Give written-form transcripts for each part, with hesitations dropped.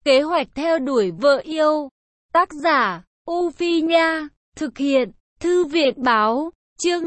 Kế hoạch theo đuổi vợ yêu. Tác giả, U Phi Nha. Thực hiện, Thư viện Báo. Chương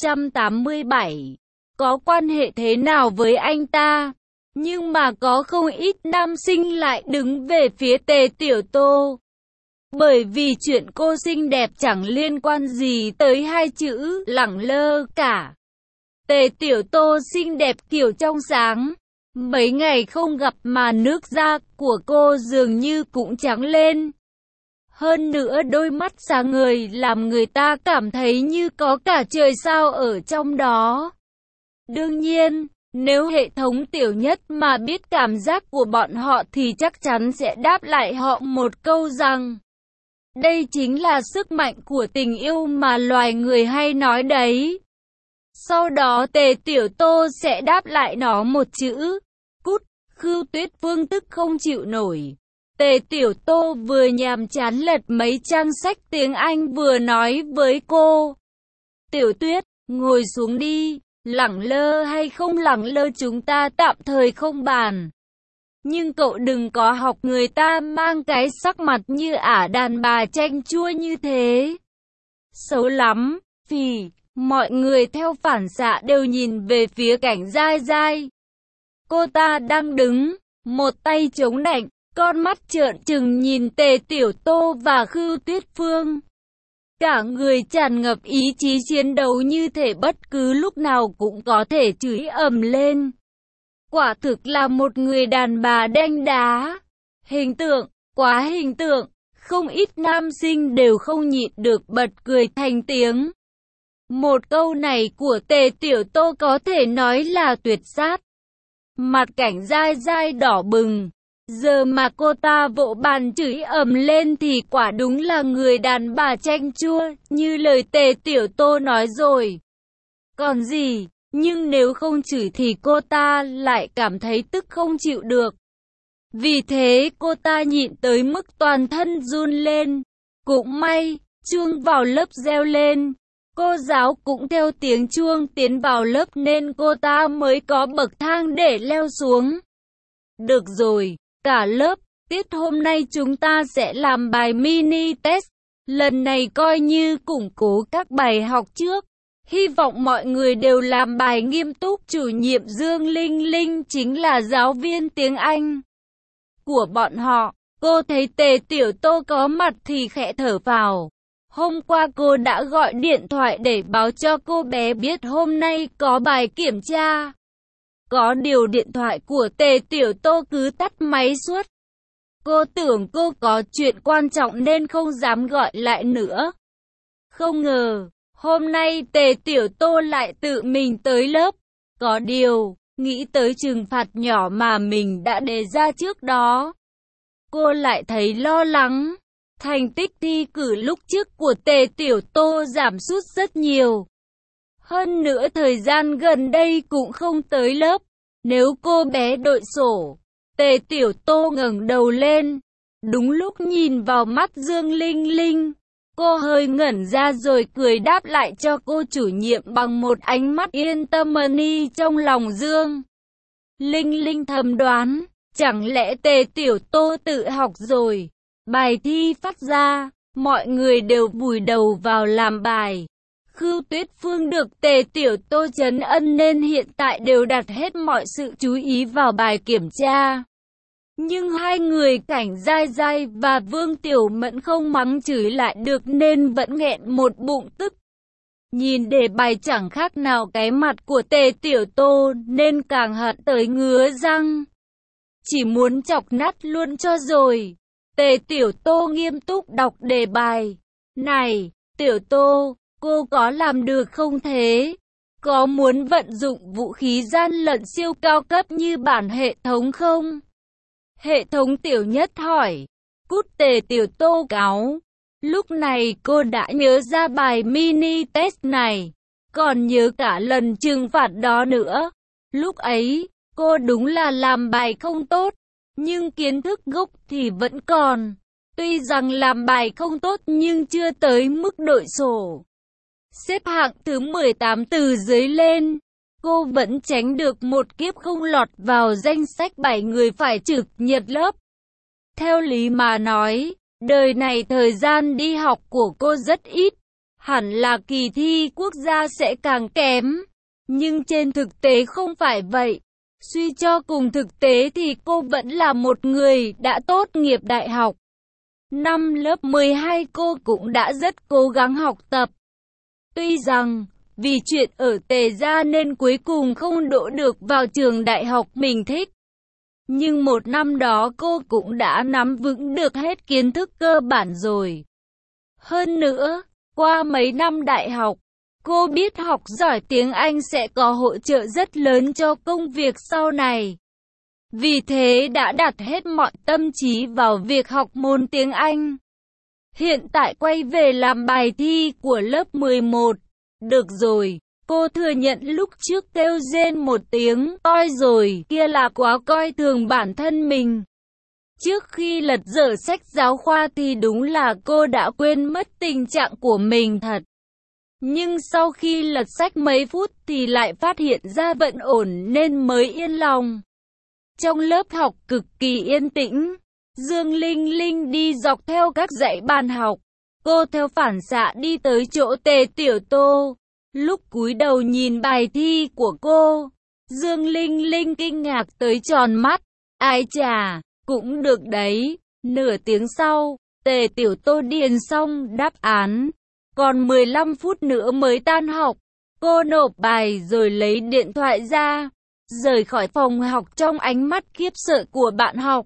287. Có quan hệ thế nào với anh ta? Nhưng mà có không ít nam sinh lại đứng về phía Tề Tiểu Tô. Bởi vì chuyện cô xinh đẹp chẳng liên quan gì tới hai chữ lẳng lơ cả. Tề Tiểu Tô xinh đẹp kiểu trong sáng. Mấy ngày không gặp mà nước da của cô dường như cũng trắng lên. Hơn nữa đôi mắt sáng ngời làm người ta cảm thấy như có cả trời sao ở trong đó. Đương nhiên, nếu hệ thống tiểu nhất mà biết cảm giác của bọn họ thì chắc chắn sẽ đáp lại họ một câu rằng đây chính là sức mạnh của tình yêu mà loài người hay nói đấy. Sau đó Tề Tiểu Tô sẽ đáp lại nó một chữ cút. Khưu Tuyết Phương tức không chịu nổi. Tề Tiểu Tô vừa nhàm chán lật mấy trang sách tiếng Anh vừa nói với cô: Tiểu Tuyết, ngồi xuống đi, lẳng lơ hay không lẳng lơ chúng ta tạm thời không bàn. Nhưng cậu đừng có học người ta mang cái sắc mặt như ả đàn bà chanh chua như thế. Xấu lắm, phì. Mọi người theo phản xạ đều nhìn về phía Cảnh Giai Giai. Cô ta đang đứng, một tay chống nạnh, con mắt trợn trừng nhìn Tề Tiểu Tô và Khưu Tuyết Phương. Cả người tràn ngập ý chí chiến đấu như thể bất cứ lúc nào cũng có thể chửi ầm lên. Quả thực là một người đàn bà đanh đá. Hình tượng, quá hình tượng, không ít nam sinh đều không nhịn được bật cười thành tiếng. Một câu này của Tề Tiểu Tô có thể nói là tuyệt sát. Mặt Cảnh Giai Giai đỏ bừng. Giờ mà cô ta vỗ bàn chửi ầm lên thì quả đúng là người đàn bà chanh chua, như lời Tề Tiểu Tô nói rồi. Còn gì, nhưng nếu không chửi thì cô ta lại cảm thấy tức không chịu được. Vì thế cô ta nhịn tới mức toàn thân run lên. Cũng may, chuông vào lớp reo lên. Cô giáo cũng theo tiếng chuông tiến vào lớp nên cô ta mới có bậc thang để leo xuống. Được rồi, cả lớp, tiết hôm nay chúng ta sẽ làm bài mini test. Lần này coi như củng cố các bài học trước. Hy vọng mọi người đều làm bài nghiêm túc. Chủ nhiệm Dương Linh Linh chính là giáo viên tiếng Anh của bọn họ. Cô thấy Tề Tiểu Tô có mặt thì khẽ thở phào. Hôm qua cô đã gọi điện thoại để báo cho cô bé biết hôm nay có bài kiểm tra. Có điều điện thoại của Tề Tiểu Tô cứ tắt máy suốt. Cô tưởng cô có chuyện quan trọng nên không dám gọi lại nữa. Không ngờ, hôm nay Tề Tiểu Tô lại tự mình tới lớp. Có điều, nghĩ tới trừng phạt nhỏ mà mình đã đề ra trước đó, cô lại thấy lo lắng. Thành tích thi cử lúc trước của Tề Tiểu Tô giảm sút rất nhiều. Hơn nữa thời gian gần đây cũng không tới lớp. Nếu cô bé đội sổ, Tề Tiểu Tô ngẩng đầu lên. Đúng lúc nhìn vào mắt Dương Linh Linh, cô hơi ngẩn ra rồi cười đáp lại cho cô chủ nhiệm bằng một ánh mắt yên tâm ni trong lòng Dương Linh Linh thầm đoán, chẳng lẽ Tề Tiểu Tô tự học rồi. Bài thi phát ra, mọi người đều vùi đầu vào làm bài. Khưu Tuyết Phương được Tề Tiểu Tô trấn ân nên hiện tại đều đặt hết mọi sự chú ý vào bài kiểm tra. Nhưng hai người Cảnh Giai Giai và Vương Tiểu Mẫn không mắng chửi lại được nên vẫn nghẹn một bụng tức. Nhìn đề bài chẳng khác nào cái mặt của Tề Tiểu Tô nên càng hận tới ngứa răng. Chỉ muốn chọc nát luôn cho rồi. Tề Tiểu Tô nghiêm túc đọc đề bài. Này, Tiểu Tô, cô có làm được không thế? Có muốn vận dụng vũ khí gian lận siêu cao cấp như bản hệ thống không? Hệ thống tiểu nhất hỏi. Cút. Tề Tiểu Tô cáu. Lúc này cô đã nhớ ra bài mini test này. Còn nhớ cả lần trừng phạt đó nữa. Lúc ấy, cô đúng là làm bài không tốt. Nhưng kiến thức gốc thì vẫn còn. Tuy rằng làm bài không tốt nhưng chưa tới mức đội sổ. Xếp hạng thứ 18 từ dưới lên. Cô vẫn tránh được một kiếp không lọt vào danh sách 7 người phải trực nhật lớp. Theo lý mà nói, đời này thời gian đi học của cô rất ít, hẳn là kỳ thi quốc gia sẽ càng kém. Nhưng trên thực tế không phải vậy. Suy cho cùng thực tế thì cô vẫn là một người đã tốt nghiệp đại học. Năm lớp 12 cô cũng đã rất cố gắng học tập. Tuy rằng, vì chuyện ở Tề Gia nên cuối cùng không đỗ được vào trường đại học mình thích. Nhưng một năm đó cô cũng đã nắm vững được hết kiến thức cơ bản rồi. Hơn nữa, qua mấy năm đại học, cô biết học giỏi tiếng Anh sẽ có hỗ trợ rất lớn cho công việc sau này. Vì thế đã đặt hết mọi tâm trí vào việc học môn tiếng Anh. Hiện tại quay về làm bài thi của lớp 11. Được rồi, cô thừa nhận lúc trước kêu rên một tiếng "oi" rồi, kia là quá coi thường bản thân mình. Trước khi lật dở sách giáo khoa thì đúng là cô đã quên mất tình trạng của mình thật. Nhưng sau khi lật sách mấy phút thì lại phát hiện ra vẫn ổn nên mới yên lòng. Trong lớp học cực kỳ yên tĩnh, Dương Linh Linh đi dọc theo các dãy bàn học. Cô theo phản xạ đi tới chỗ Tề Tiểu Tô. Lúc cúi đầu nhìn bài thi của cô, Dương Linh Linh kinh ngạc tới tròn mắt. Ai chà, cũng được đấy. Nửa tiếng sau, Tề Tiểu Tô điền xong đáp án. Còn 15 phút nữa mới tan học. Cô nộp bài rồi lấy điện thoại ra, rời khỏi phòng học trong ánh mắt khiếp sợ của bạn học.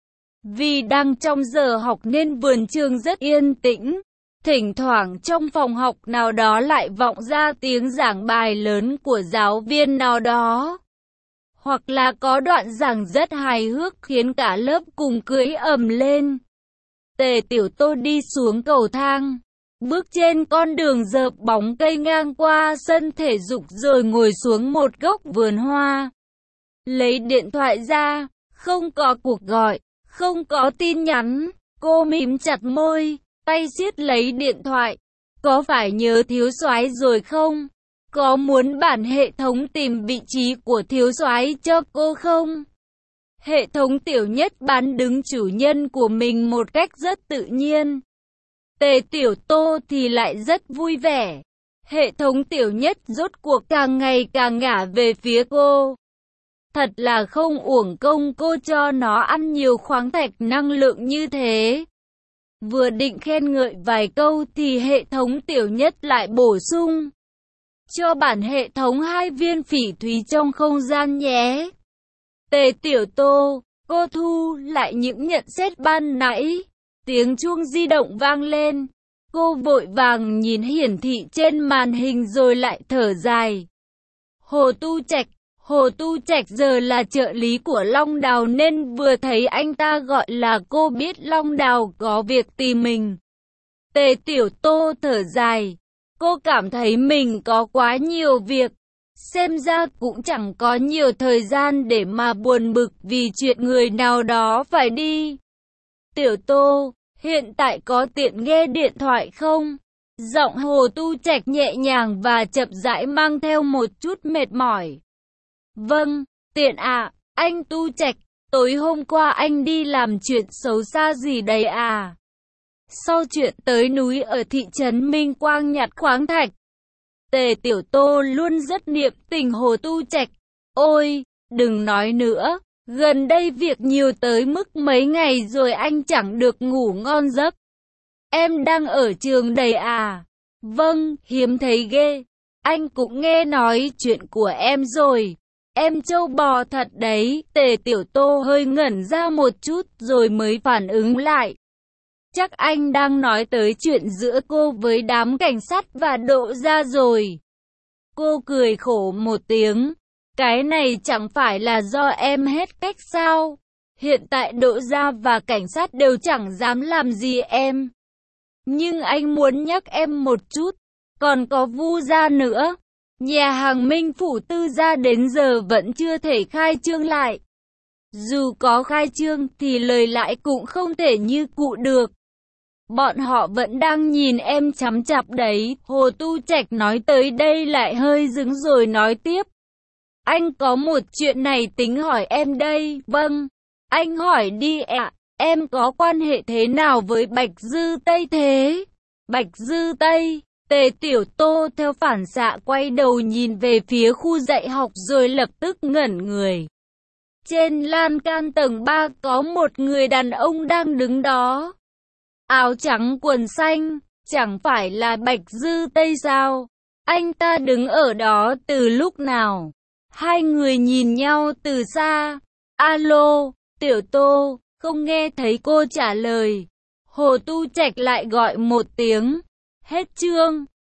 Vì đang trong giờ học nên vườn trường rất yên tĩnh. Thỉnh thoảng trong phòng học nào đó lại vọng ra tiếng giảng bài lớn của giáo viên nào đó. Hoặc là có đoạn giảng rất hài hước khiến cả lớp cùng cười ầm lên. Tề Tiểu Tô đi xuống cầu thang, bước trên con đường rợp bóng cây ngang qua sân thể dục rồi ngồi xuống một góc vườn hoa. Lấy điện thoại ra, không có cuộc gọi, không có tin nhắn. Cô mím chặt môi, tay siết lấy điện thoại. Có phải nhớ thiếu soái rồi không? Có muốn bản hệ thống tìm vị trí của thiếu soái cho cô không? Hệ thống Tiểu Nhất bán đứng chủ nhân của mình một cách rất tự nhiên. Tề Tiểu Tô thì lại rất vui vẻ. Hệ thống Tiểu Nhất rốt cuộc càng ngày càng ngả về phía cô. Thật là không uổng công cô cho nó ăn nhiều khoáng thạch năng lượng như thế. Vừa định khen ngợi vài câu thì hệ thống Tiểu Nhất lại bổ sung. Cho bản hệ thống 2 viên phỉ thúy trong không gian nhé. Tề Tiểu Tô, cô thu lại những nhận xét ban nãy. Tiếng chuông di động vang lên. Cô vội vàng nhìn hiển thị trên màn hình rồi lại thở dài. Hồ Tu Trạch giờ là trợ lý của Long Đào nên vừa thấy anh ta gọi là cô biết Long Đào có việc tìm mình. Tề Tiểu Tô thở dài. Cô cảm thấy mình có quá nhiều việc. Xem ra cũng chẳng có nhiều thời gian để mà buồn bực vì chuyện người nào đó phải đi. Tiểu Tô, hiện tại có tiện nghe điện thoại không? Giọng Hồ Tu Trạch nhẹ nhàng và chậm rãi mang theo một chút mệt mỏi. Vâng, tiện ạ, anh Tu Trạch, tối hôm qua anh đi làm chuyện xấu xa gì đấy à? Sau chuyện tới núi ở thị trấn Minh Quang nhặt khoáng thạch, Tề Tiểu Tô luôn rất niệm tình Hồ Tu Trạch. Ôi, đừng nói nữa, gần đây việc nhiều tới mức mấy ngày rồi anh chẳng được ngủ ngon giấc. Em đang ở trường đầy à? Vâng, hiếm thấy ghê. Anh cũng nghe nói chuyện của em rồi. Em trâu bò thật đấy. Tề Tiểu Tô hơi ngẩn ra một chút rồi mới phản ứng lại. Chắc anh đang nói tới chuyện giữa cô với đám cảnh sát và Đỗ Gia rồi. Cô cười khổ một tiếng. Cái này chẳng phải là do em hết cách sao? Hiện tại Đỗ Gia và cảnh sát đều chẳng dám làm gì em. Nhưng anh muốn nhắc em một chút. Còn có Vu Gia nữa. Nhà hàng Minh Phủ Tư Gia đến giờ vẫn chưa thể khai trương lại. Dù có khai trương thì lời lãi cũng không thể như cũ được. Bọn họ vẫn đang nhìn em chằm chằm đấy. Hồ Tu Trạch nói tới đây lại hơi dững rồi nói tiếp. Anh có một chuyện này tính hỏi em đây. Vâng, anh hỏi đi ạ. Em có quan hệ thế nào với Bạch Dư Tây thế? Bạch Dư Tây, Tề Tiểu Tô theo phản xạ quay đầu nhìn về phía khu dạy học rồi lập tức ngẩn người. Trên lan can tầng 3 có một người đàn ông đang đứng đó. Áo trắng quần xanh, chẳng phải là Bạch Dư Tây sao? Anh ta đứng ở đó từ lúc nào? Hai người nhìn nhau từ xa. Alo, Tiểu Tô, không nghe thấy cô trả lời. Hồ Tu Trạch lại gọi một tiếng. Hết chương.